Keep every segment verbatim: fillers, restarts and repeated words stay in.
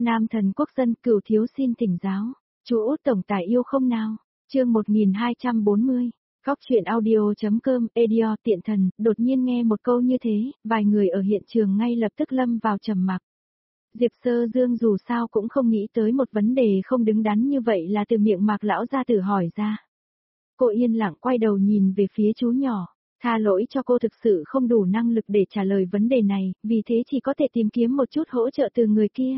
Nam thần quốc dân cửu thiếu xin thỉnh giáo. Chú Út tổng tài yêu không nào? Chương một nghìn hai trăm bốn mươi. Góc truyện audio.com, Edio tiện thần, đột nhiên nghe một câu như thế, vài người ở hiện trường ngay lập tức lâm vào trầm mặc. Diệp Sơ Dương dù sao cũng không nghĩ tới một vấn đề không đứng đắn như vậy là từ miệng Mạc lão gia tử hỏi ra. Cô yên lặng quay đầu nhìn về phía chú nhỏ, tha lỗi cho cô thực sự không đủ năng lực để trả lời vấn đề này, vì thế chỉ có thể tìm kiếm một chút hỗ trợ từ người kia.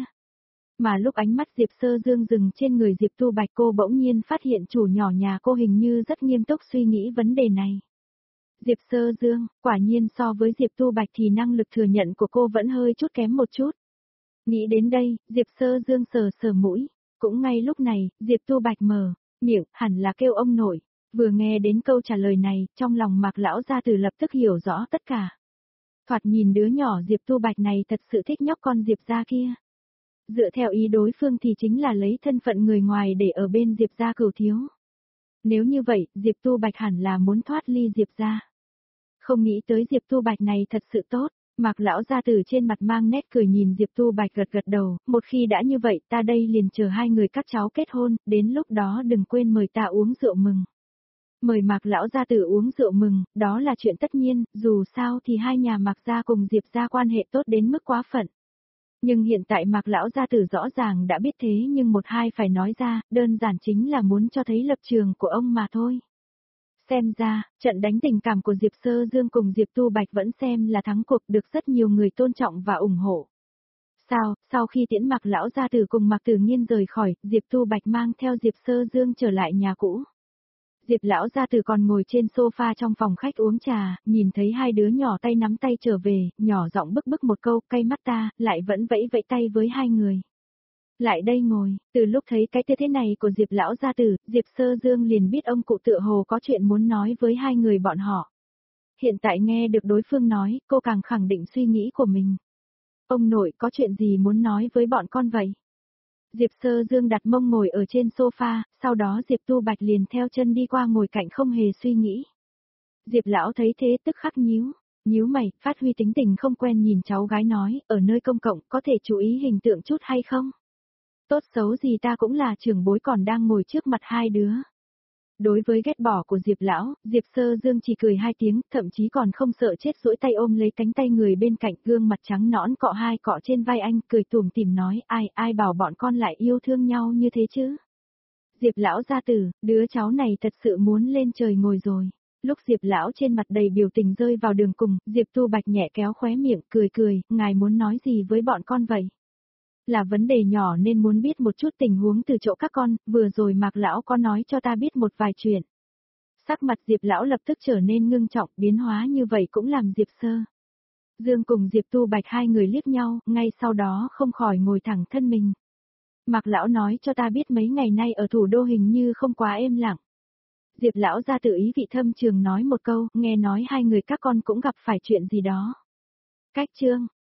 Mà lúc ánh mắt Diệp Sơ Dương dừng trên người Diệp Tu Bạch, cô bỗng nhiên phát hiện chủ nhỏ nhà cô hình như rất nghiêm túc suy nghĩ vấn đề này. Diệp Sơ Dương, quả nhiên so với Diệp Tu Bạch thì năng lực thừa nhận của cô vẫn hơi chút kém một chút. Nghĩ đến đây, Diệp Sơ Dương sờ sờ mũi. Cũng ngay lúc này, Diệp Tu Bạch mở miệng, hẳn là kêu ông nội. Vừa nghe đến câu trả lời này, trong lòng Mạc lão gia tử lập tức hiểu rõ tất cả. Thoạt nhìn đứa nhỏ Diệp Tu Bạch này thật sự thích nhóc con Diệp gia kia. Dựa theo ý đối phương thì chính là lấy thân phận người ngoài để ở bên Diệp gia cửu thiếu. Nếu như vậy, Diệp Tu Bạch hẳn là muốn thoát ly Diệp gia. Không nghĩ tới Diệp Tu Bạch này thật sự tốt. Mạc lão gia tử trên mặt mang nét cười nhìn Diệp Tu Bạch gật gật đầu, một khi đã như vậy ta đây liền chờ hai người các cháu kết hôn, đến lúc đó đừng quên mời ta uống rượu mừng. Mời Mạc lão gia tử uống rượu mừng, đó là chuyện tất nhiên, dù sao thì hai nhà Mạc gia cùng Diệp gia quan hệ tốt đến mức quá phận. Nhưng hiện tại Mạc lão gia tử rõ ràng đã biết thế nhưng một hai phải nói ra, đơn giản chính là muốn cho thấy lập trường của ông mà thôi. Xem ra, trận đánh tình cảm của Diệp Sơ Dương cùng Diệp Tu Bạch vẫn xem là thắng cuộc, được rất nhiều người tôn trọng và ủng hộ. Sao, sau khi tiễn Mạc lão gia tử cùng Mạc Tử Nghiên rời khỏi, Diệp Tu Bạch mang theo Diệp Sơ Dương trở lại nhà cũ. Diệp lão gia tử còn ngồi trên sofa trong phòng khách uống trà, nhìn thấy hai đứa nhỏ tay nắm tay trở về, nhỏ giọng bức bức một câu, cay mắt ta, lại vẫn vẫy vẫy tay với hai người. Lại đây ngồi, từ lúc thấy cái tư thế này của Diệp lão gia tử, Diệp Sơ Dương liền biết ông cụ tựa hồ có chuyện muốn nói với hai người bọn họ. Hiện tại nghe được đối phương nói, cô càng khẳng định suy nghĩ của mình. Ông nội có chuyện gì muốn nói với bọn con vậy? Diệp Sơ Dương đặt mông ngồi ở trên sofa, sau đó Diệp Tu Bạch liền theo chân đi qua ngồi cạnh không hề suy nghĩ. Diệp lão thấy thế tức khắc nhíu, nhíu mày, phát huy tính tình không quen nhìn cháu gái nói, ở nơi công cộng có thể chú ý hình tượng chút hay không? Tốt xấu gì ta cũng là trưởng bối còn đang ngồi trước mặt hai đứa. Đối với ghét bỏ của Diệp lão, Diệp Sơ Dương chỉ cười hai tiếng, thậm chí còn không sợ chết duỗi tay ôm lấy cánh tay người bên cạnh, gương mặt trắng nõn cọ hai cọ trên vai anh, cười tủm tỉm nói, ai, ai bảo bọn con lại yêu thương nhau như thế chứ? Diệp lão gia tử, đứa cháu này thật sự muốn lên trời ngồi rồi. Lúc Diệp lão trên mặt đầy biểu tình rơi vào đường cùng, Diệp Tu Bạch nhẹ kéo khóe miệng, cười cười, ngài muốn nói gì với bọn con vậy? Là vấn đề nhỏ nên muốn biết một chút tình huống từ chỗ các con, vừa rồi Mạc lão có nói cho ta biết một vài chuyện. Sắc mặt Diệp lão lập tức trở nên ngưng trọng, biến hóa như vậy cũng làm Diệp Sơ Dương cùng Diệp Tu Bạch hai người liếc nhau, ngay sau đó không khỏi ngồi thẳng thân mình. Mạc lão nói cho ta biết mấy ngày nay ở thủ đô hình như không quá êm lặng. Diệp lão ra tự ý vị thâm trường nói một câu, nghe nói hai người các con cũng gặp phải chuyện gì đó. Cách chương